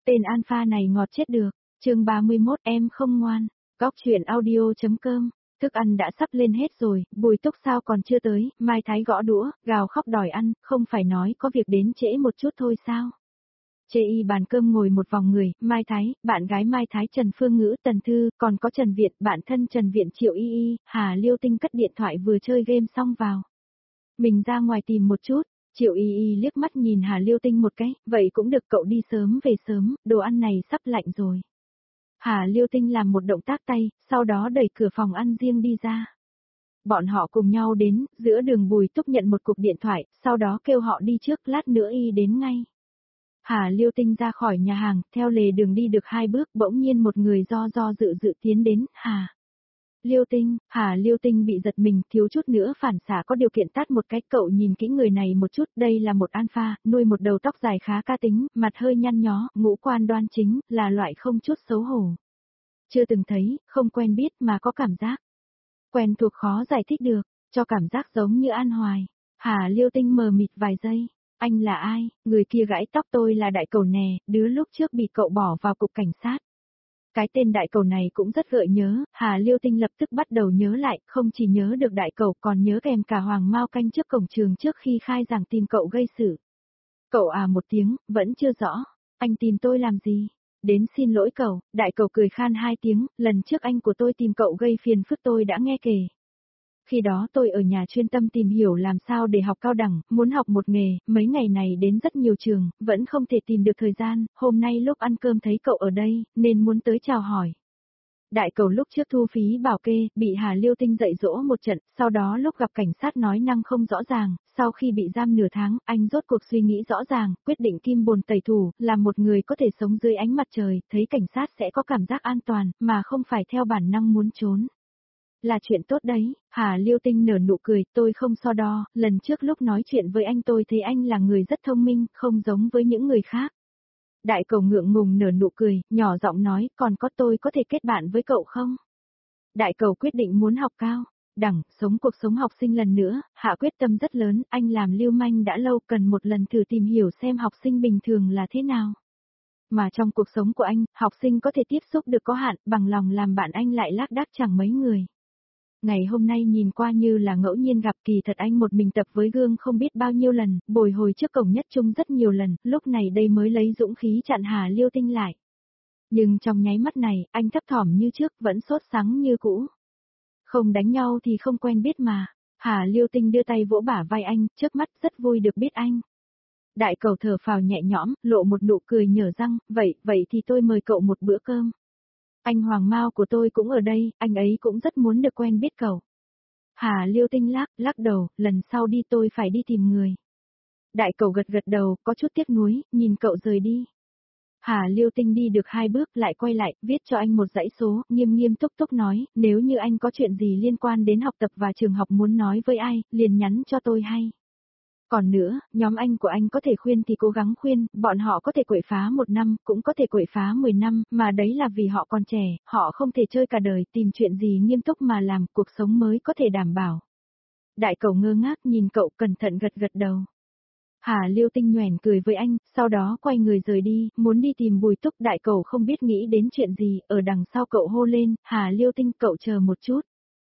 Tên alpha này ngọt chết được. Chương 31 em không ngoan. Góc truyện audio.com. Thức ăn đã sắp lên hết rồi, Bùi Túc sao còn chưa tới, Mai Thái gõ đũa, gào khóc đòi ăn, không phải nói có việc đến trễ một chút thôi sao. Chê y bàn cơm ngồi một vòng người, Mai Thái, bạn gái Mai Thái Trần Phương Ngữ, Tần Thư, còn có Trần Việt, bạn thân Trần Viện Triệu Y Y, Hà Liêu Tinh cất điện thoại vừa chơi game xong vào. Mình ra ngoài tìm một chút. Triệu Y Y liếc mắt nhìn Hà Liêu Tinh một cái, vậy cũng được, cậu đi sớm về sớm, đồ ăn này sắp lạnh rồi. Hà Liêu Tinh làm một động tác tay, sau đó đẩy cửa phòng ăn riêng đi ra. Bọn họ cùng nhau đến, giữa đường Bùi Túc nhận một cuộc điện thoại, sau đó kêu họ đi trước, lát nữa y đến ngay. Hà Liêu Tinh ra khỏi nhà hàng, theo lề đường đi được 2 bước, bỗng nhiên một người do dự tiến đến, Hà Liêu Tinh bị giật mình, thiếu chút nữa phản xạ có điều kiện tát một cái. Cậu nhìn kỹ người này một chút, đây là một alpha, nuôi một đầu tóc dài khá ca tính, mặt hơi nhăn nhó, ngũ quan đoan chính, là loại không chút xấu hổ. Chưa từng thấy, không quen biết mà có cảm giác. Quen thuộc khó giải thích được, cho cảm giác giống như An Hoài. Hà Liêu Tinh mờ mịt vài giây. Anh là ai? Người kia gãi tóc, tôi là Đại Cẩu nè, đứa lúc trước bị cậu bỏ vào cục cảnh sát. Cái tên Đại Cẩu này cũng rất gợi nhớ, Hà Liêu Tinh lập tức bắt đầu nhớ lại, không chỉ nhớ được Đại Cẩu còn nhớ kèm cả Hoàng Mao canh trước cổng trường trước khi khai giảng tìm cậu gây sự. Cậu à một tiếng, vẫn chưa rõ, anh tìm tôi làm gì? Đến xin lỗi cậu, Đại Cẩu cười khan 2 tiếng, lần trước anh của tôi tìm cậu gây phiền phức tôi đã nghe kể. Khi đó tôi ở nhà chuyên tâm tìm hiểu làm sao để học cao đẳng, muốn học một nghề, mấy ngày này đến rất nhiều trường, vẫn không thể tìm được thời gian, hôm nay lúc ăn cơm thấy cậu ở đây, nên muốn tới chào hỏi. Đại Cẩu lúc trước thu phí bảo kê, bị Hà Liêu Tinh dạy dỗ một trận, sau đó lúc gặp cảnh sát nói năng không rõ ràng, sau khi bị giam nửa tháng, anh rốt cuộc suy nghĩ rõ ràng, quyết định kim bồn tẩy thủ, làm một người có thể sống dưới ánh mặt trời, thấy cảnh sát sẽ có cảm giác an toàn, mà không phải theo bản năng muốn trốn. Là chuyện tốt đấy, Hà Liêu Tinh nở nụ cười, tôi không so đo, lần trước lúc nói chuyện với anh tôi thấy anh là người rất thông minh, không giống với những người khác. Đại Cẩu ngượng ngùng nở nụ cười, nhỏ giọng nói, còn có tôi có thể kết bạn với cậu không? Đại Cẩu quyết định muốn học cao đẳng, sống cuộc sống học sinh lần nữa, hạ quyết tâm rất lớn, anh làm lưu manh đã lâu, cần một lần thử tìm hiểu xem học sinh bình thường là thế nào. Mà trong cuộc sống của anh, học sinh có thể tiếp xúc được có hạn, bằng lòng làm bạn anh lại lác đác chẳng mấy người. Ngày hôm nay nhìn qua như là ngẫu nhiên gặp, kỳ thật anh một mình tập với gương không biết bao nhiêu lần, bồi hồi trước cổng nhất trung rất nhiều lần, lúc này đây mới lấy dũng khí chặn Hà Liêu Tinh lại. Nhưng trong nháy mắt này, anh thấp thỏm như trước, vẫn sốt sắng như cũ. Không đánh nhau thì không quen biết mà. Hà Liêu Tinh đưa tay vỗ bả vai anh, trước mắt rất vui được biết anh. Đại Cẩu thở phào nhẹ nhõm, lộ một nụ cười nhở răng, vậy thì tôi mời cậu một bữa cơm. Anh Hoàng Mao của tôi cũng ở đây, anh ấy cũng rất muốn được quen biết cậu. Hà Liêu Tinh lắc đầu, lần sau đi tôi phải đi tìm người. Đại Cẩu gật đầu, có chút tiếc nuối, nhìn cậu rời đi. Hà Liêu Tinh đi được 2 bước lại quay lại, viết cho anh một dãy số, nghiêm túc nói, nếu như anh có chuyện gì liên quan đến học tập và trường học muốn nói với ai, liền nhắn cho tôi hay. Còn nữa, nhóm anh của anh có thể khuyên thì cố gắng khuyên, bọn họ có thể quậy phá 1 năm, cũng có thể quậy phá 10 năm, mà đấy là vì họ còn trẻ, họ không thể chơi cả đời, tìm chuyện gì nghiêm túc mà làm, cuộc sống mới có thể đảm bảo. Đại Cẩu ngơ ngác nhìn cậu, cẩn thận gật đầu. Hà Liêu Tinh nhoẻn cười với anh, sau đó quay người rời đi, muốn đi tìm Bùi Túc. Đại Cẩu không biết nghĩ đến chuyện gì, ở đằng sau cậu hô lên, Hà Liêu Tinh, cậu chờ một chút.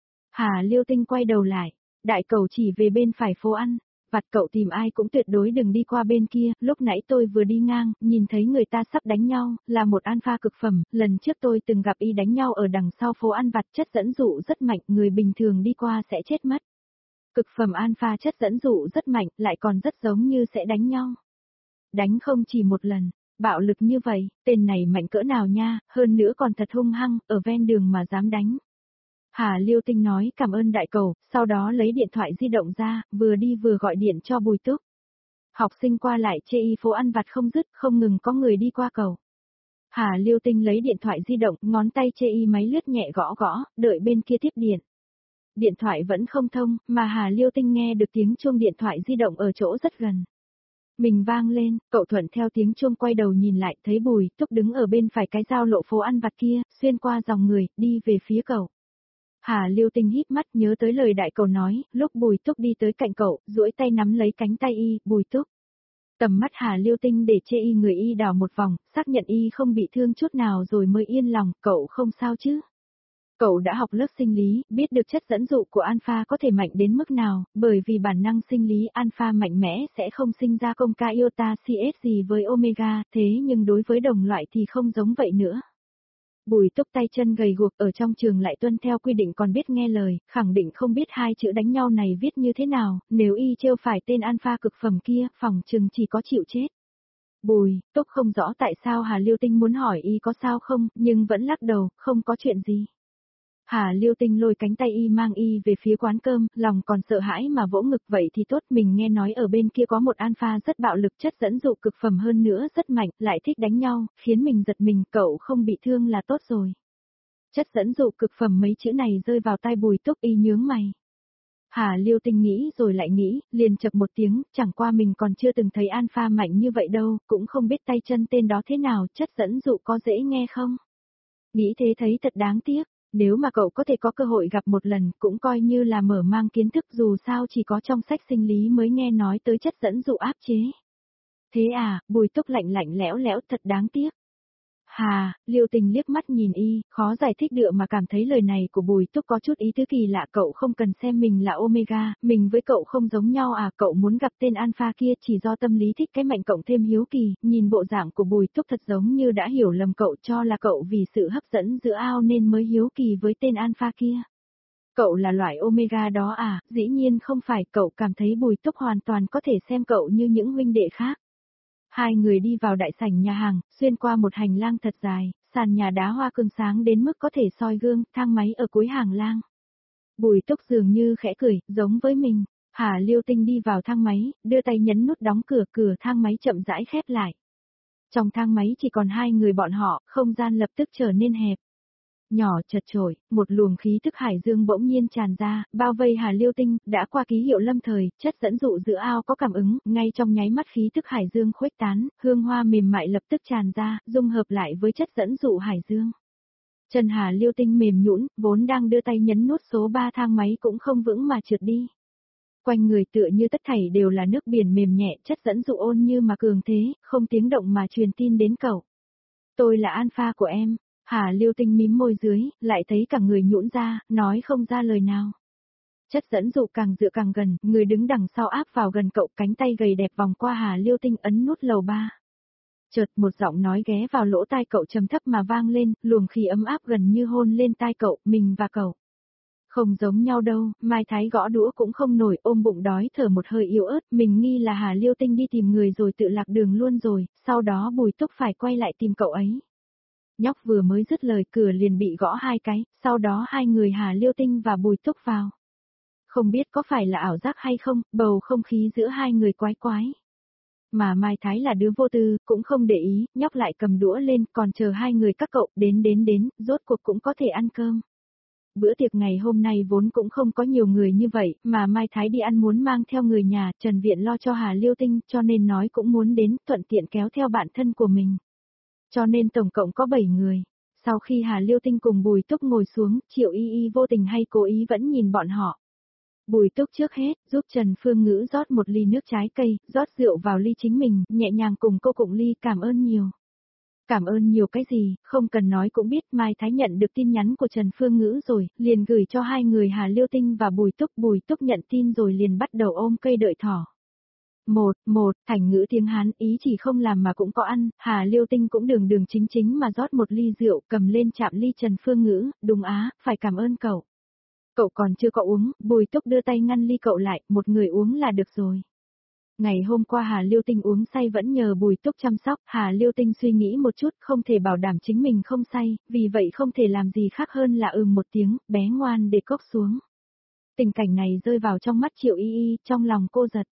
Hà Liêu Tinh quay đầu lại, Đại Cẩu chỉ về bên phải phố ăn. Vặt, cậu tìm ai cũng tuyệt đối đừng đi qua bên kia, lúc nãy tôi vừa đi ngang, nhìn thấy người ta sắp đánh nhau, là một alpha cực phẩm, lần trước tôi từng gặp y đánh nhau ở đằng sau phố ăn vặt, chất dẫn dụ rất mạnh, người bình thường đi qua sẽ chết mất. Cực phẩm alpha chất dẫn dụ rất mạnh, lại còn rất giống như sẽ đánh nhau. Đánh không chỉ một lần, bạo lực như vậy, tên này mạnh cỡ nào nha, hơn nữa còn thật hung hăng, ở ven đường mà dám đánh. Hà Liêu Tinh nói cảm ơn Đại Cẩu, sau đó lấy điện thoại di động ra, vừa đi vừa gọi điện cho Bùi Túc. Học sinh qua lại chê y phố ăn vặt không dứt, không ngừng có người đi qua cầu. Hà Liêu Tinh lấy điện thoại di động, ngón tay chê y máy lướt nhẹ gõ, đợi bên kia tiếp điện. Điện thoại vẫn không thông, mà Hà Liêu Tinh nghe được tiếng chuông điện thoại di động ở chỗ rất gần. Mình vang lên, cậu thuận theo tiếng chuông quay đầu nhìn lại, thấy Bùi Túc đứng ở bên phải cái giao lộ phố ăn vặt kia, xuyên qua dòng người, đi về phía cậu. Hà Liêu Tinh híp mắt nhớ tới lời Đại Cẩu nói, lúc Bùi Túc đi tới cạnh cậu, duỗi tay nắm lấy cánh tay y, Bùi Túc. Tầm mắt Hà Liêu Tinh để chê y người y đảo một vòng, xác nhận y không bị thương chút nào rồi mới yên lòng, cậu không sao chứ? Cậu đã học lớp sinh lý, biết được chất dẫn dụ của alpha có thể mạnh đến mức nào, bởi vì bản năng sinh lý alpha mạnh mẽ sẽ không sinh ra công ca iota CS gì với omega, thế nhưng đối với đồng loại thì không giống vậy nữa. Bùi Túc tay chân gầy guộc ở trong trường lại tuân theo quy định còn biết nghe lời, khẳng định không biết hai chữ đánh nhau này viết như thế nào, nếu y trêu phải tên alpha cực phẩm kia, phòng chừng chỉ có chịu chết. Bùi Túc không rõ tại sao Hà Liêu Tinh muốn hỏi y có sao không, nhưng vẫn lắc đầu, không có chuyện gì. Hà Liêu Tinh lôi cánh tay y mang y về phía quán cơm, lòng còn sợ hãi mà vỗ ngực vậy thì tốt, mình nghe nói ở bên kia có một alpha rất bạo lực, chất dẫn dụ cực phẩm hơn nữa rất mạnh, lại thích đánh nhau, khiến mình giật mình, cậu không bị thương là tốt rồi. Chất dẫn dụ cực phẩm mấy chữ này rơi vào tai Bùi Túc, y nhướng mày. Hà Liêu Tinh nghĩ rồi lại nghĩ, liền chập một tiếng, chẳng qua mình còn chưa từng thấy alpha mạnh như vậy đâu, cũng không biết tay chân tên đó thế nào, chất dẫn dụ có dễ nghe không? Nghĩ thế thấy thật đáng tiếc. Nếu mà cậu có thể có cơ hội gặp một lần cũng coi như là mở mang kiến thức, dù sao chỉ có trong sách sinh lý mới nghe nói tới chất dẫn dụ áp chế. Thế à, Bùi Túc lạnh lạnh lẽo lẽo, thật đáng tiếc. Hà, Liêu Tình liếc mắt nhìn y, khó giải thích được mà cảm thấy lời này của Bùi Túc có chút ý tứ kỳ lạ, cậu không cần xem mình là Omega, mình với cậu không giống nhau à, cậu muốn gặp tên Alpha kia chỉ do tâm lý thích cái mạnh cộng thêm hiếu kỳ, nhìn bộ dạng của Bùi Túc thật giống như đã hiểu lầm cậu, cho là cậu vì sự hấp dẫn giữa ao nên mới hiếu kỳ với tên Alpha kia. Cậu là loại Omega đó à, dĩ nhiên không phải, cậu cảm thấy Bùi Túc hoàn toàn có thể xem cậu như những huynh đệ khác. Hai người đi vào đại sảnh nhà hàng, xuyên qua một hành lang thật dài, sàn nhà đá hoa cương sáng đến mức có thể soi gương, thang máy ở cuối hành lang. Bùi Túc dường như khẽ cười, giống với mình. Hà Liêu Tinh đi vào thang máy, đưa tay nhấn nút đóng cửa, cửa thang máy chậm rãi khép lại. Trong thang máy chỉ còn hai người bọn họ, không gian lập tức trở nên hẹp. Nhỏ chật chội, một luồng khí tức hải dương bỗng nhiên tràn ra, bao vây Hà Liêu Tinh, đã qua ký hiệu lâm thời, chất dẫn dụ giữa ao có cảm ứng, ngay trong nháy mắt khí tức hải dương khuếch tán, hương hoa mềm mại lập tức tràn ra, dung hợp lại với chất dẫn dụ hải dương. Chân Hà Liêu Tinh mềm nhũn, vốn đang đưa tay nhấn nút số 3 thang máy cũng không vững mà trượt đi. Quanh người tựa như tất thảy đều là nước biển mềm nhẹ, chất dẫn dụ ôn như mà cường thế, không tiếng động mà truyền tin đến cậu. Tôi là alpha của em. Hà Liêu Tinh mím môi dưới, lại thấy cả người nhũn ra, nói không ra lời nào. Chất dẫn dụ càng dựa càng gần, người đứng đằng sau áp vào gần cậu, cánh tay gầy đẹp vòng qua Hà Liêu Tinh ấn nút lầu 3. Chợt một giọng nói ghé vào lỗ tai cậu trầm thấp mà vang lên, luồng khí ấm áp gần như hôn lên tai cậu, mình và cậu. Không giống nhau đâu, Mai Thái gõ đũa cũng không nổi, ôm bụng đói thở một hơi yếu ớt, mình nghi là Hà Liêu Tinh đi tìm người rồi tự lạc đường luôn rồi, sau đó Bùi Túc phải quay lại tìm cậu ấy. Nhóc vừa mới dứt lời, cửa liền bị gõ hai cái, sau đó hai người Hà Liêu Tinh và Bùi Túc vào. Không biết có phải là ảo giác hay không, bầu không khí giữa hai người quái quái. Mà Mai Thái là đứa vô tư, cũng không để ý, nhóc lại cầm đũa lên, còn chờ hai người các cậu đến, rốt cuộc cũng có thể ăn cơm. Bữa tiệc ngày hôm nay vốn cũng không có nhiều người như vậy, mà Mai Thái đi ăn muốn mang theo người nhà, Trần Viện lo cho Hà Liêu Tinh, cho nên nói cũng muốn đến, thuận tiện kéo theo bạn thân của mình. Cho nên tổng cộng có 7 người. Sau khi Hà Liêu Tinh cùng Bùi Túc ngồi xuống, Triệu Y Y vô tình hay cố ý vẫn nhìn bọn họ. Bùi Túc trước hết, giúp Trần Phương Ngữ rót một ly nước trái cây, rót rượu vào ly chính mình, nhẹ nhàng cùng cô cụng ly, cảm ơn nhiều. Cảm ơn nhiều cái gì, không cần nói cũng biết, Mai Thái nhận được tin nhắn của Trần Phương Ngữ rồi, liền gửi cho hai người Hà Liêu Tinh và Bùi Túc nhận tin rồi liền bắt đầu ôm cây đợi thỏ. Một, thành ngữ tiếng Hán, ý chỉ không làm mà cũng có ăn, Hà Liêu Tinh cũng đường chính mà rót một ly rượu, cầm lên chạm ly Trần Phương Ngữ, đúng á, phải cảm ơn cậu. Cậu còn chưa có uống, Bùi Túc đưa tay ngăn ly cậu lại, một người uống là được rồi. Ngày hôm qua Hà Liêu Tinh uống say vẫn nhờ Bùi Túc chăm sóc, Hà Liêu Tinh suy nghĩ một chút, không thể bảo đảm chính mình không say, vì vậy không thể làm gì khác hơn là một tiếng, bé ngoan để cốc xuống. Tình cảnh này rơi vào trong mắt Triệu Y Y, trong lòng cô giật,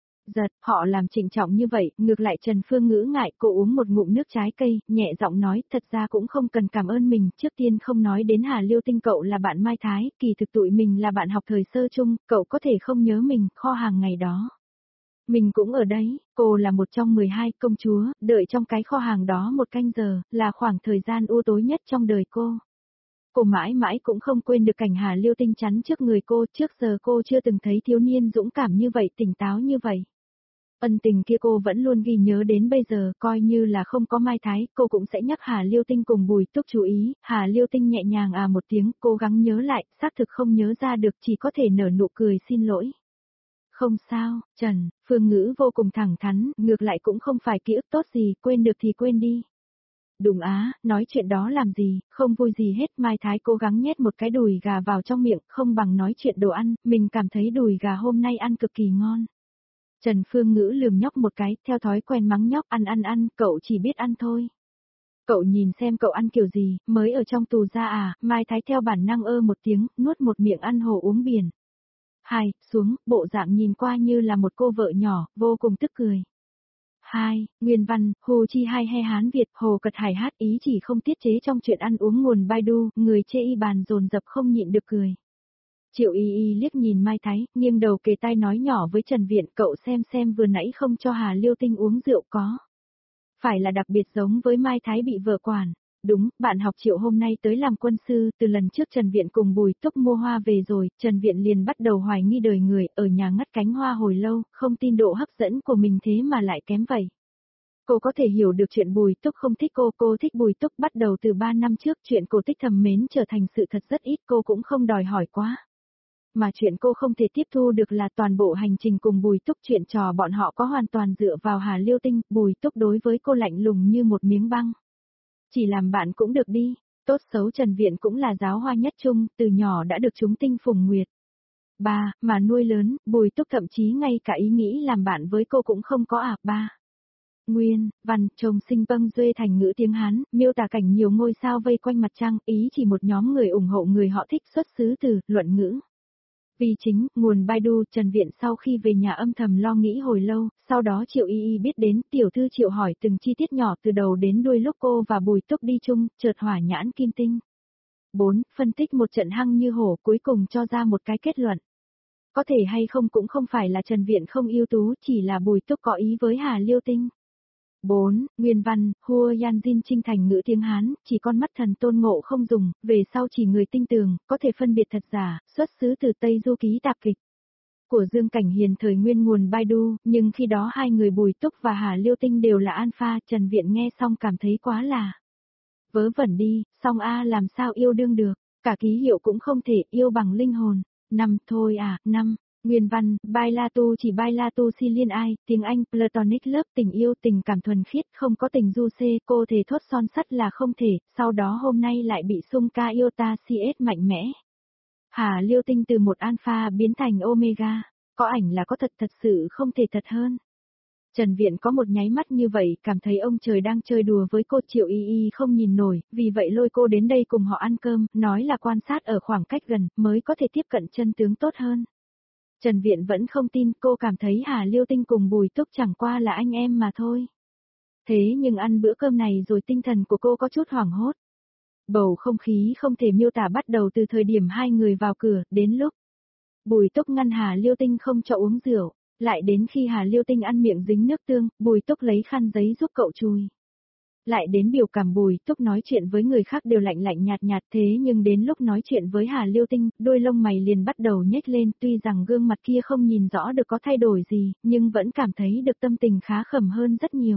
họ làm trịnh trọng như vậy, ngược lại Trần Phương Ngữ ngại, cô uống một ngụm nước trái cây, nhẹ giọng nói, thật ra cũng không cần cảm ơn mình, trước tiên không nói đến Hà Liêu Tinh, cậu là bạn Mai Thái, kỳ thực tụi mình là bạn học thời sơ chung, cậu có thể không nhớ mình, kho hàng ngày đó. Mình cũng ở đấy, cô là một trong 12 công chúa, đợi trong cái kho hàng đó một canh giờ, là khoảng thời gian u tối nhất trong đời cô. Cô mãi mãi cũng không quên được cảnh Hà Liêu Tinh chắn trước người cô, trước giờ cô chưa từng thấy thiếu niên dũng cảm như vậy, tỉnh táo như vậy. Ân tình kia cô vẫn luôn ghi nhớ đến bây giờ, coi như là không có Mai Thái, cô cũng sẽ nhắc Hà Liêu Tinh cùng Bùi Túc chú ý. Hà Liêu Tinh nhẹ nhàng một tiếng, cố gắng nhớ lại, xác thực không nhớ ra được, chỉ có thể nở nụ cười xin lỗi. Không sao, Trần, Phương Ngữ vô cùng thẳng thắn, ngược lại cũng không phải ký ức tốt gì, quên được thì quên đi. Đúng nói chuyện đó làm gì, không vui gì hết. Mai Thái cố gắng nhét một cái đùi gà vào trong miệng, không bằng nói chuyện đồ ăn, mình cảm thấy đùi gà hôm nay ăn cực kỳ ngon. Trần Phương Ngữ lườm nhóc một cái, theo thói quen mắng nhóc ăn, cậu chỉ biết ăn thôi. Cậu nhìn xem cậu ăn kiểu gì, mới ở trong tù ra Mai Thái theo bản năng một tiếng, nuốt một miệng ăn hồ uống biển. Xuống, bộ dạng nhìn qua như là một cô vợ nhỏ, vô cùng tức cười. Nguyên văn, Hồ Chi Hai He Hán Việt, Hồ Cật Hải hát ý chỉ không tiết chế trong chuyện ăn uống nguồn Baidu, người chê y bàn dồn dập không nhịn được cười. Triệu Y liếc nhìn Mai Thái, nghiêng đầu kề tai nói nhỏ với Trần Viện, cậu xem vừa nãy không cho Hà Liêu Tinh uống rượu có. Phải là đặc biệt giống với Mai Thái bị vợ quản. Đúng, bạn học Triệu hôm nay tới làm quân sư, từ lần trước Trần Viện cùng Bùi Túc mua hoa về rồi, Trần Viện liền bắt đầu hoài nghi đời người, ở nhà ngắt cánh hoa hồi lâu, không tin độ hấp dẫn của mình thế mà lại kém vậy. Cô có thể hiểu được chuyện Bùi Túc không thích cô thích Bùi Túc bắt đầu từ 3 năm trước, chuyện cô thích thầm mến trở thành sự thật rất ít, cô cũng không đòi hỏi quá. Mà chuyện cô không thể tiếp thu được là toàn bộ hành trình cùng Bùi Túc, chuyện trò bọn họ có hoàn toàn dựa vào Hà Liêu Tinh, Bùi Túc đối với cô lạnh lùng như một miếng băng. Chỉ làm bạn cũng được đi, tốt xấu Trần Viện cũng là giáo hoa nhất trung, từ nhỏ đã được chúng tinh phùng nguyệt. Mà nuôi lớn, Bùi Túc thậm chí ngay cả ý nghĩ làm bạn với cô cũng không có Nguyên, văn, chồng sinh bâng duê thành ngữ tiếng Hán, miêu tả cảnh nhiều ngôi sao vây quanh mặt trăng, ý chỉ một nhóm người ủng hộ người họ thích, xuất xứ từ, luận ngữ. Vì chính, nguồn Baidu, Trần Viện sau khi về nhà âm thầm lo nghĩ hồi lâu, sau đó Triệu Y biết đến, tiểu thư Triệu hỏi từng chi tiết nhỏ từ đầu đến đuôi lúc cô và Bùi Túc đi chung, chợt hỏa nhãn kim tinh. 4. Phân tích một trận hăng như hổ, cuối cùng cho ra một cái kết luận. Có thể hay không cũng không phải là Trần Viện không ưu tú, chỉ là Bùi Túc có ý với Hà Liêu Tinh. 4. Nguyên văn, Hua Yan Jin Trinh thành ngữ tiếng Hán, chỉ con mắt thần tôn ngộ không dùng, về sau chỉ người tinh tường, có thể phân biệt thật giả, xuất xứ từ Tây Du Ký tạp kịch. Của Dương Cảnh Hiền thời nguyên nguồn Baidu, nhưng khi đó hai người Bùi Túc và Hà Liêu Tinh đều là alpha, Trần Viện nghe xong cảm thấy quá là vớ vẩn đi, song làm sao yêu đương được, cả ký hiệu cũng không thể yêu bằng linh hồn. 5 thôi 5. Nguyên văn, Bailatu chỉ Bailatu si liên ai, tiếng Anh, Platonic love tình yêu tình cảm thuần khiết, không có tình du xê, cô thề thốt son sắt là không thể, sau đó hôm nay lại bị sung ca iota CS mạnh mẽ. Hà Liêu Tinh từ một alpha biến thành omega, có ảnh là có thật sự không thể thật hơn. Trần Viện có một nháy mắt như vậy, cảm thấy ông trời đang chơi đùa với cô. Triệu Y không nhìn nổi, vì vậy lôi cô đến đây cùng họ ăn cơm, nói là quan sát ở khoảng cách gần, mới có thể tiếp cận chân tướng tốt hơn. Trần Viện vẫn không tin, cô cảm thấy Hà Liêu Tinh cùng Bùi Túc chẳng qua là anh em mà thôi. Thế nhưng ăn bữa cơm này rồi tinh thần của cô có chút hoảng hốt. Bầu không khí không thể miêu tả bắt đầu từ thời điểm hai người vào cửa, đến lúc Bùi Túc ngăn Hà Liêu Tinh không cho uống rượu, lại đến khi Hà Liêu Tinh ăn miệng dính nước tương, Bùi Túc lấy khăn giấy giúp cậu chùi. Lại đến biểu cảm Bùi Túc nói chuyện với người khác đều lạnh nhạt thế nhưng đến lúc nói chuyện với Hà Liêu Tinh, đôi lông mày liền bắt đầu nhếch lên, tuy rằng gương mặt kia không nhìn rõ được có thay đổi gì, nhưng vẫn cảm thấy được tâm tình khá khẩm hơn rất nhiều.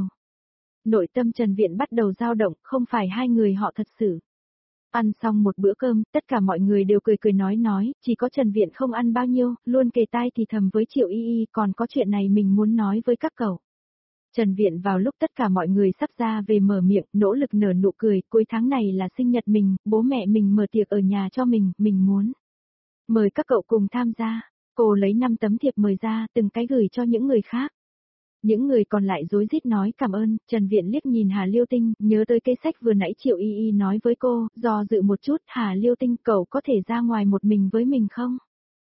Nội tâm Trần Viện bắt đầu dao động, không phải hai người họ thật sự. Ăn xong một bữa cơm, tất cả mọi người đều cười nói, chỉ có Trần Viện không ăn bao nhiêu, luôn kề tai thì thầm với Triệu Y còn có chuyện này mình muốn nói với các cậu. Trần Viện vào lúc tất cả mọi người sắp ra về mở miệng, nỗ lực nở nụ cười, cuối tháng này là sinh nhật mình, bố mẹ mình mở tiệc ở nhà cho mình muốn mời các cậu cùng tham gia. Cô lấy 5 tấm thiệp mời ra, từng cái gửi cho những người khác. Những người còn lại rối rít nói cảm ơn, Trần Viện liếc nhìn Hà Liêu Tinh, nhớ tới cái sách vừa nãy Triệu Y nói với cô, do dự một chút, Hà Liêu Tinh cậu có thể ra ngoài một mình với mình không?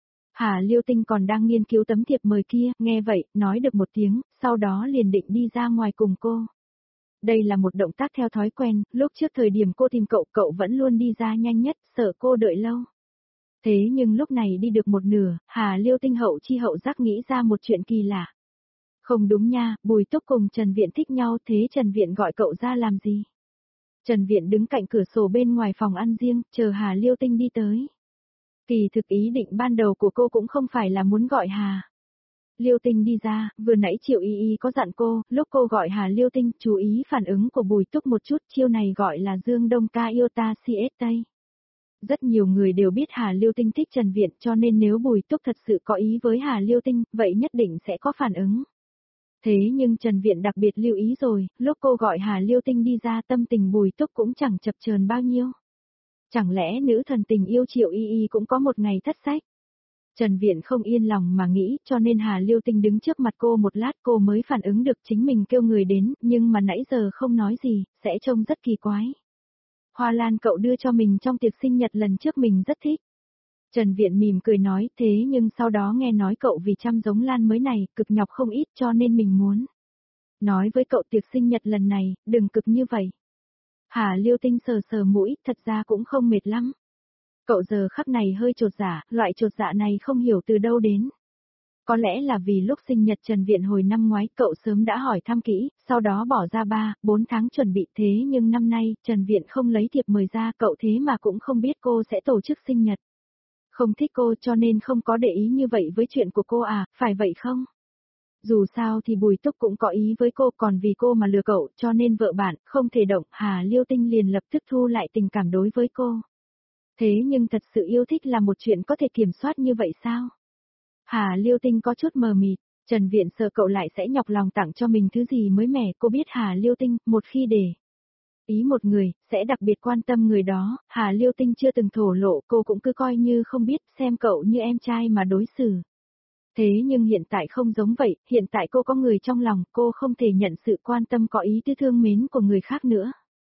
Hà Liêu Tinh còn đang nghiên cứu tấm thiệp mời kia, nghe vậy, nói được một tiếng, sau đó liền định đi ra ngoài cùng cô. Đây là một động tác theo thói quen, lúc trước thời điểm cô tìm cậu vẫn luôn đi ra nhanh nhất, sợ cô đợi lâu. Thế nhưng lúc này đi được một nửa, Hà Liêu Tinh hậu chi hậu giác nghĩ ra một chuyện kỳ lạ. Không đúng nha, Bùi Túc cùng Trần Viện thích nhau, thế Trần Viện gọi cậu ra làm gì? Trần Viện đứng cạnh cửa sổ bên ngoài phòng ăn riêng, chờ Hà Liêu Tinh đi tới. Kỳ thực ý định ban đầu của cô cũng không phải là muốn gọi Hà Liêu Tinh đi ra, vừa nãy Triệu Y Y có dặn cô, lúc cô gọi Hà Liêu Tinh, chú ý phản ứng của Bùi Túc một chút, chiêu này gọi là Dương Đông Ca yêu ta CS Tây. Rất nhiều người đều biết Hà Liêu Tinh thích Trần Viện cho nên nếu Bùi Túc thật sự có ý với Hà Liêu Tinh, vậy nhất định sẽ có phản ứng. Thế nhưng Trần Viện đặc biệt lưu ý rồi, lúc cô gọi Hà Liêu Tinh đi ra tâm tình Bùi Túc cũng chẳng chập chờn bao nhiêu. Chẳng lẽ nữ thần tình yêu Triệu Y Y cũng có một ngày thất sách? Trần Viện không yên lòng mà nghĩ cho nên Hà Liêu Tinh đứng trước mặt cô một lát cô mới phản ứng được chính mình kêu người đến, nhưng mà nãy giờ không nói gì, sẽ trông rất kỳ quái. Hoa lan cậu đưa cho mình trong tiệc sinh nhật lần trước mình rất thích. Trần Viện mỉm cười nói thế nhưng sau đó nghe nói cậu vì chăm giống lan mới này, cực nhọc không ít cho nên mình muốn. Nói với cậu tiệc sinh nhật lần này, đừng cực như vậy. Hà Liêu Tinh sờ sờ mũi, thật ra cũng không mệt lắm. Cậu giờ khắc này hơi chột dạ, loại chột dạ này không hiểu từ đâu đến. Có lẽ là vì lúc sinh nhật Trần Viện hồi năm ngoái cậu sớm đã hỏi thăm kỹ, sau đó bỏ ra 3-4 tháng chuẩn bị thế nhưng năm nay Trần Viện không lấy thiệp mời ra cậu thế mà cũng không biết cô sẽ tổ chức sinh nhật. Không thích cô cho nên không có để ý như vậy với chuyện của cô à, phải vậy không? Dù sao thì Bùi Túc cũng có ý với cô còn vì cô mà lừa cậu cho nên vợ bạn không thể động Hà Liêu Tinh liền lập tức thu lại tình cảm đối với cô. Thế nhưng thật sự yêu thích là một chuyện có thể kiểm soát như vậy sao? Hà Liêu Tinh có chút mờ mịt, Trần Viện sợ cậu lại sẽ nhọc lòng tặng cho mình thứ gì mới mẻ, cô biết Hà Liêu Tinh, một khi để ý một người, sẽ đặc biệt quan tâm người đó, Hà Liêu Tinh chưa từng thổ lộ, cô cũng cứ coi như không biết, xem cậu như em trai mà đối xử. Thế nhưng hiện tại không giống vậy, hiện tại cô có người trong lòng, cô không thể nhận sự quan tâm có ý tư thương mến của người khác nữa.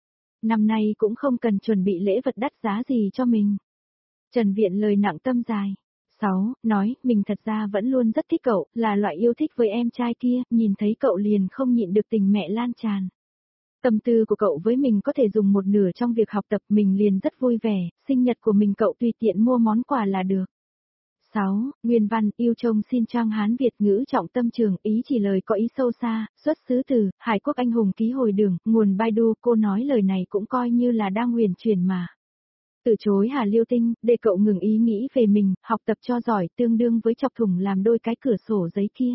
Năm nay cũng không cần chuẩn bị lễ vật đắt giá gì cho mình. Trần Viện lời nặng tâm dài. 6. Nói, mình thật ra vẫn luôn rất thích cậu, là loại yêu thích với em trai kia, nhìn thấy cậu liền không nhịn được tình mẹ lan tràn. Tâm tư của cậu với mình có thể dùng một nửa trong việc học tập mình liền rất vui vẻ, sinh nhật của mình cậu tùy tiện mua món quà là được. 6. Nguyên văn, yêu trông xin trang Hán Việt ngữ trọng tâm trường, ý chỉ lời có ý sâu xa, xuất xứ từ, Hải Quốc anh hùng ký hồi đường, nguồn Baidu, cô nói lời này cũng coi như là đang huyền truyền mà. Từ chối Hà Liêu Tinh, để cậu ngừng ý nghĩ về mình, học tập cho giỏi tương đương với chọc thủng làm đôi cái cửa sổ giấy kia.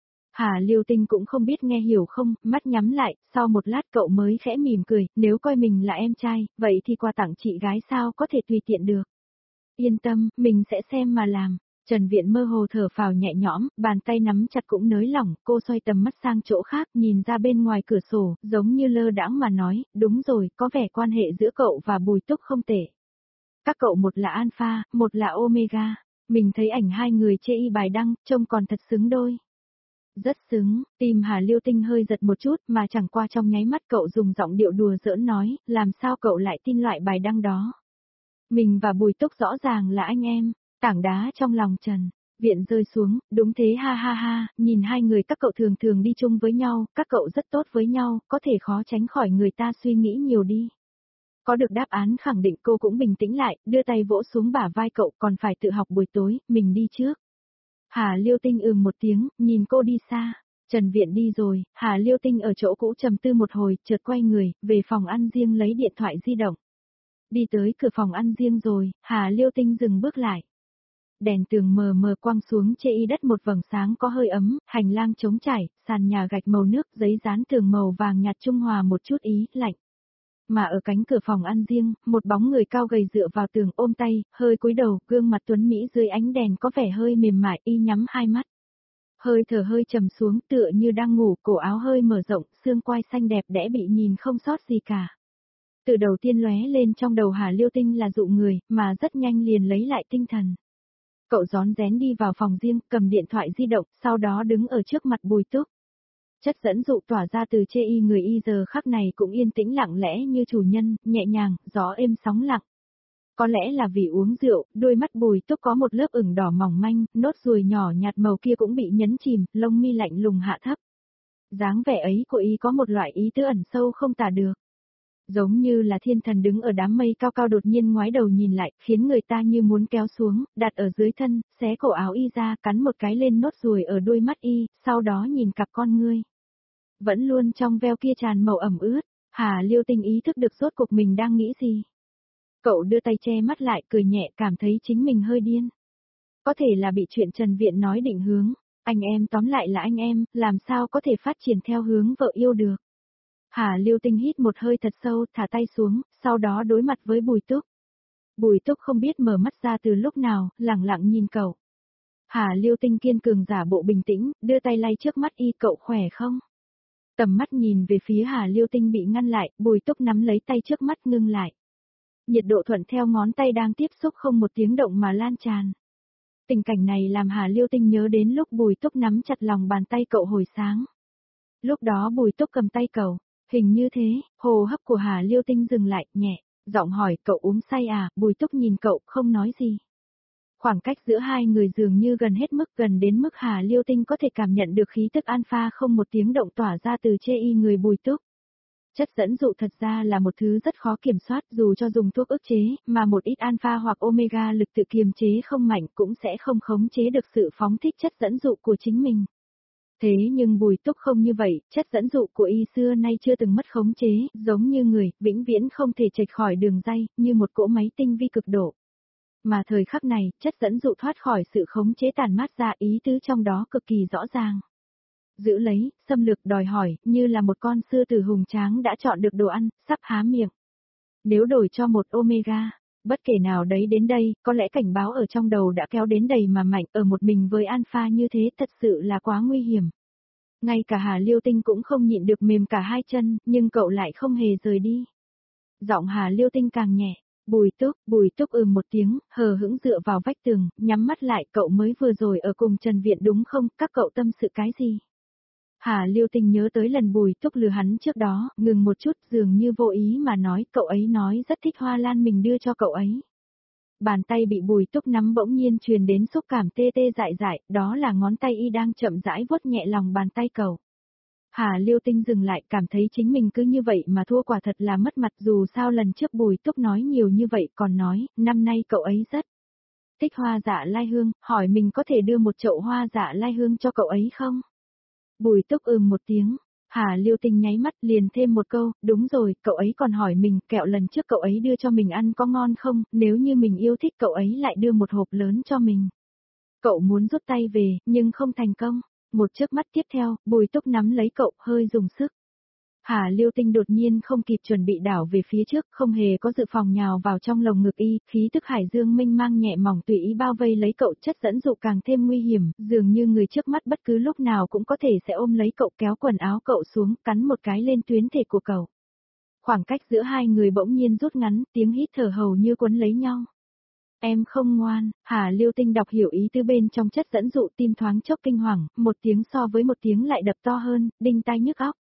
Hà Liêu Tinh cũng không biết nghe hiểu không, mắt nhắm lại, sau một lát cậu mới khẽ mỉm cười, nếu coi mình là em trai, vậy thì quà tặng chị gái sao có thể tùy tiện được. Yên tâm, mình sẽ xem mà làm. Trần Viện mơ hồ thở phào nhẹ nhõm, bàn tay nắm chặt cũng nới lỏng, cô xoay tầm mắt sang chỗ khác, nhìn ra bên ngoài cửa sổ, giống như lơ đãng mà nói, đúng rồi, có vẻ quan hệ giữa cậu và Bùi Túc không tệ. Các cậu một là Alpha, một là Omega, mình thấy ảnh hai người chê y bài đăng, trông còn thật xứng đôi. Rất xứng, tim Hà Liêu Tinh hơi giật một chút mà chẳng qua trong nháy mắt cậu dùng giọng điệu đùa giỡn nói, làm sao cậu lại tin loại bài đăng đó. Mình và Bùi Túc rõ ràng là anh em, tảng đá trong lòng Trần. Viện rơi xuống, đúng thế ha ha ha, nhìn hai người các cậu thường thường đi chung với nhau, các cậu rất tốt với nhau, có thể khó tránh khỏi người ta suy nghĩ nhiều đi. Có được đáp án khẳng định cô cũng bình tĩnh lại, đưa tay vỗ xuống bả vai cậu còn phải tự học buổi tối, mình đi trước. Hà Liêu Tinh một tiếng, nhìn cô đi xa. Trần Viện đi rồi, Hà Liêu Tinh ở chỗ cũ trầm tư một hồi, chợt quay người, về phòng ăn riêng lấy điện thoại di động. Đi tới cửa phòng ăn riêng rồi, Hà Liêu Tinh dừng bước lại. Đèn tường mờ mờ quăng xuống chê y đất một vầng sáng có hơi ấm, hành lang trống trải, sàn nhà gạch màu nước, giấy dán tường màu vàng nhạt trung hòa một chút ý, lạnh. Mà ở cánh cửa phòng ăn riêng, một bóng người cao gầy dựa vào tường ôm tay, hơi cúi đầu, gương mặt tuấn Mỹ dưới ánh đèn có vẻ hơi mềm mại, y nhắm hai mắt. Hơi thở hơi trầm xuống tựa như đang ngủ, cổ áo hơi mở rộng, xương quai xanh đẹp đẽ bị nhìn không sót gì cả. Từ đầu tiên lóe lên trong đầu Hà Liêu Tinh là dụ người, mà rất nhanh liền lấy lại tinh thần. Cậu rón rén đi vào phòng riêng, cầm điện thoại di động, sau đó đứng ở trước mặt Bùi Túc. Chất dẫn dụ tỏa ra từ chê y người y giờ khắc này cũng yên tĩnh lặng lẽ như chủ nhân, nhẹ nhàng, gió êm sóng lặng. Có lẽ là vì uống rượu, đôi mắt Bùi Túc có một lớp ửng đỏ mỏng manh, nốt ruồi nhỏ nhạt màu kia cũng bị nhấn chìm, lông mi lạnh lùng hạ thấp. Dáng vẻ ấy của y có một loại ý tứ ẩn sâu không tả được. Giống như là thiên thần đứng ở đám mây cao cao đột nhiên ngoái đầu nhìn lại, khiến người ta như muốn kéo xuống, đặt ở dưới thân, xé cổ áo y ra, cắn một cái lên nốt ruồi ở đôi mắt y, sau đó nhìn cặp con ngươi. Vẫn luôn trong veo kia tràn màu ẩm ướt, Hà Liêu Tinh ý thức được rốt cuộc mình đang nghĩ gì. Cậu đưa tay che mắt lại cười nhẹ cảm thấy chính mình hơi điên. Có thể là bị chuyện Trần Viện nói định hướng, Anh em tóm lại là anh em, làm sao có thể phát triển theo hướng vợ yêu được. Hà Liêu Tinh hít một hơi thật sâu, thả tay xuống, sau đó đối mặt với Bùi Túc. Bùi Túc không biết mở mắt ra từ lúc nào, lẳng lặng nhìn cậu. Hà Liêu Tinh kiên cường giả bộ bình tĩnh, đưa tay lay trước mắt y, cậu khỏe không? Tầm mắt nhìn về phía Hà Liêu Tinh bị ngăn lại, Bùi Túc nắm lấy tay trước mắt ngưng lại. Nhiệt độ thuận theo ngón tay đang tiếp xúc không một tiếng động mà lan tràn. Tình cảnh này làm Hà Liêu Tinh nhớ đến lúc Bùi Túc nắm chặt lòng bàn tay cậu hồi sáng. Lúc đó Bùi Túc cầm tay cậu, hình như thế, hô hấp của Hà Liêu Tinh dừng lại, nhẹ, giọng hỏi cậu uống say à, Bùi Túc nhìn cậu, không nói gì. Khoảng cách giữa hai người dường như gần hết mức, gần đến mức Hà Liêu Tinh có thể cảm nhận được khí tức alpha không một tiếng động tỏa ra từ chê y người Bùi Túc. Chất dẫn dụ thật ra là một thứ rất khó kiểm soát, dù cho dùng thuốc ức chế, mà một ít alpha hoặc omega lực tự kiềm chế không mạnh cũng sẽ không khống chế được sự phóng thích chất dẫn dụ của chính mình. Thế nhưng Bùi Túc không như vậy, chất dẫn dụ của y xưa nay chưa từng mất khống chế, giống như người, vĩnh viễn không thể chệch khỏi đường ray, như một cỗ máy tinh vi cực độ. Mà thời khắc này, chất dẫn dụ thoát khỏi sự khống chế tàn mát ra, ý tứ trong đó cực kỳ rõ ràng. Giữ lấy, xâm lược, đòi hỏi, như là một con sư tử hùng tráng đã chọn được đồ ăn, sắp há miệng. Nếu đổi cho một omega, bất kể nào đấy đến đây, có lẽ cảnh báo ở trong đầu đã kéo đến đầy mà mạnh, ở một mình với alpha như thế thật sự là quá nguy hiểm. Ngay cả Hà Liêu Tinh cũng không nhịn được mềm cả hai chân, nhưng cậu lại không hề rời đi. Giọng Hà Liêu Tinh càng nhẹ. Bùi Túc một tiếng, hờ hững dựa vào vách tường, nhắm mắt lại, cậu mới vừa rồi ở cùng Trần Viện đúng không, các cậu tâm sự cái gì? Hà Liêu Tinh nhớ tới lần Bùi Túc lừa hắn trước đó, ngừng một chút, dường như vô ý mà nói, cậu ấy nói rất thích hoa lan mình đưa cho cậu ấy. Bàn tay bị Bùi Túc nắm bỗng nhiên truyền đến xúc cảm tê tê dại dại, đó là ngón tay y đang chậm rãi vuốt nhẹ lòng bàn tay cậu. Hà Liêu Tinh dừng lại, cảm thấy chính mình cứ như vậy mà thua, quả thật là mất mặt, dù sao lần trước Bùi Túc nói nhiều như vậy, còn nói, năm nay cậu ấy rất thích hoa dạ lai hương, hỏi mình có thể đưa một chậu hoa dạ lai hương cho cậu ấy không? Bùi Túc một tiếng. Hà Liêu Tinh nháy mắt, liền thêm một câu, đúng rồi, cậu ấy còn hỏi mình, kẹo lần trước cậu ấy đưa cho mình ăn có ngon không, nếu như mình yêu thích cậu ấy lại đưa một hộp lớn cho mình. Cậu muốn rút tay về, nhưng không thành công. Một chớp mắt tiếp theo, Bùi Túc nắm lấy cậu, hơi dùng sức. Hà Liêu Tinh đột nhiên không kịp chuẩn bị đảo về phía trước, không hề có dự phòng nhào vào trong lồng ngực y, khí tức hải dương mênh mang nhẹ mỏng tùy ý bao vây lấy cậu, chất dẫn dụ càng thêm nguy hiểm, dường như người trước mắt bất cứ lúc nào cũng có thể sẽ ôm lấy cậu, kéo quần áo cậu xuống, cắn một cái lên tuyến thể của cậu. Khoảng cách giữa hai người bỗng nhiên rút ngắn, tiếng hít thở hầu như quấn lấy nhau. Em không ngoan, Hà Liêu Tinh đọc hiểu ý tứ bên trong chất dẫn dụ, tim thoáng chốc kinh hoàng, một tiếng so với một tiếng lại đập to hơn, đinh tai nhức óc.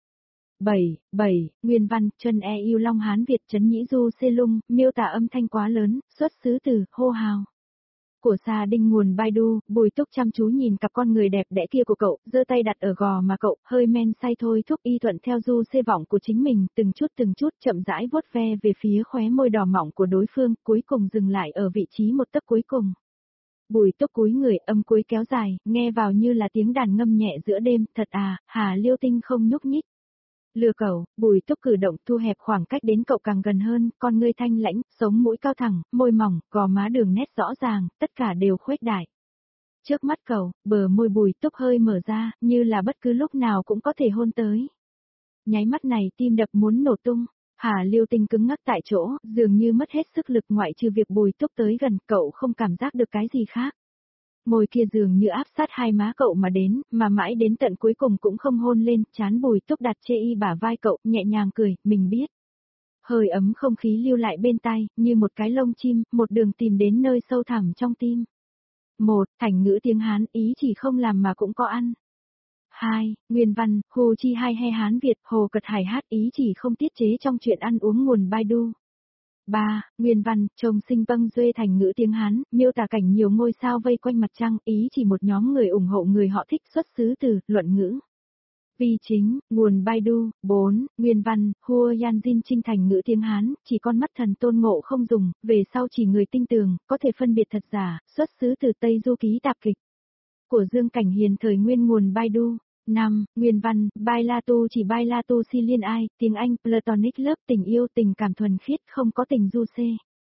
7. Nguyên văn, chân e yêu Long Hán Việt trấn nhĩ du xê lung, miêu tả âm thanh quá lớn, xuất xứ từ, hô hào. Của Sa Đinh nguồn Baidu, Bùi Túc chăm chú nhìn cặp con người đẹp đẽ kia của cậu, giơ tay đặt ở gò mà cậu, hơi men say thôi thúc y thuận theo du xê vọng của chính mình, từng chút chậm rãi vuốt ve về phía khóe môi đỏ mọng của đối phương, cuối cùng dừng lại ở vị trí một tấc cuối cùng. Bùi Túc cúi người, âm cuối kéo dài, nghe vào như là tiếng đàn ngâm nhẹ giữa đêm, thật à, Hà Liêu Tinh không nhúc nhích. Lừa cậu, Bùi Túc cử động thu hẹp khoảng cách đến cậu càng gần hơn, con ngươi thanh lãnh, sống mũi cao thẳng, môi mỏng, gò má đường nét rõ ràng, tất cả đều khuếch đại. Trước mắt cậu, bờ môi Bùi Túc hơi mở ra, như là bất cứ lúc nào cũng có thể hôn tới. Nháy mắt này tim đập muốn nổ tung, Hà Liêu Tinh cứng ngắc tại chỗ, dường như mất hết sức lực, ngoại trừ việc Bùi Túc tới gần, cậu không cảm giác được cái gì khác. Môi kia dường như áp sát hai má cậu mà đến, mà mãi đến tận cuối cùng cũng không hôn lên, trán Bùi Túc đặt chê y bả vai cậu, nhẹ nhàng cười, mình biết. Hơi ấm không khí lưu lại bên tai, như một cái lông chim, một đường tìm đến nơi sâu thẳm trong tim. 1. Thành ngữ tiếng Hán, ý chỉ không làm mà cũng có ăn. 2. Nguyên văn, Hồ Chi Hai He Hán Việt, Hồ Cật Hải hát, ý chỉ không tiết chế trong chuyện ăn uống nguồn Baidu. 3. Nguyên văn, Trông Sinh Vâng Duê thành ngữ tiếng Hán, miêu tả cảnh nhiều ngôi sao vây quanh mặt trăng, ý chỉ một nhóm người ủng hộ người họ thích, xuất xứ từ, luận ngữ. Vi chính, nguồn Baidu. 4. Nguyên văn, Hua Yan Jin Trinh thành ngữ tiếng Hán, chỉ con mắt thần tôn ngộ không dùng, về sau chỉ người tinh tường, có thể phân biệt thật giả, xuất xứ từ Tây Du Ký Tạp Kịch. Của Dương Cảnh Hiền thời nguyên nguồn Baidu. 5. Nguyên văn, Bailatu chỉ Bailatu si liên ai, tiếng Anh, Platonic love tình yêu, tình cảm thuần khiết, không có tình du xê.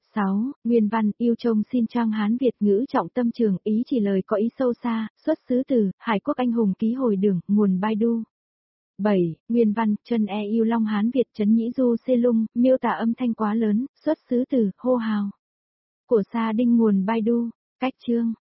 6. Nguyên văn, yêu trông xin trang Hán Việt ngữ trọng tâm trường, ý chỉ lời có ý sâu xa, xuất xứ từ, Hải quốc anh hùng ký hồi đường, nguồn Baidu. 7. Nguyên văn, chân e yêu long Hán Việt trấn nhĩ du xê lung, miêu tả âm thanh quá lớn, xuất xứ từ, hô hào. Của Sa Đinh nguồn Baidu. Cách chương.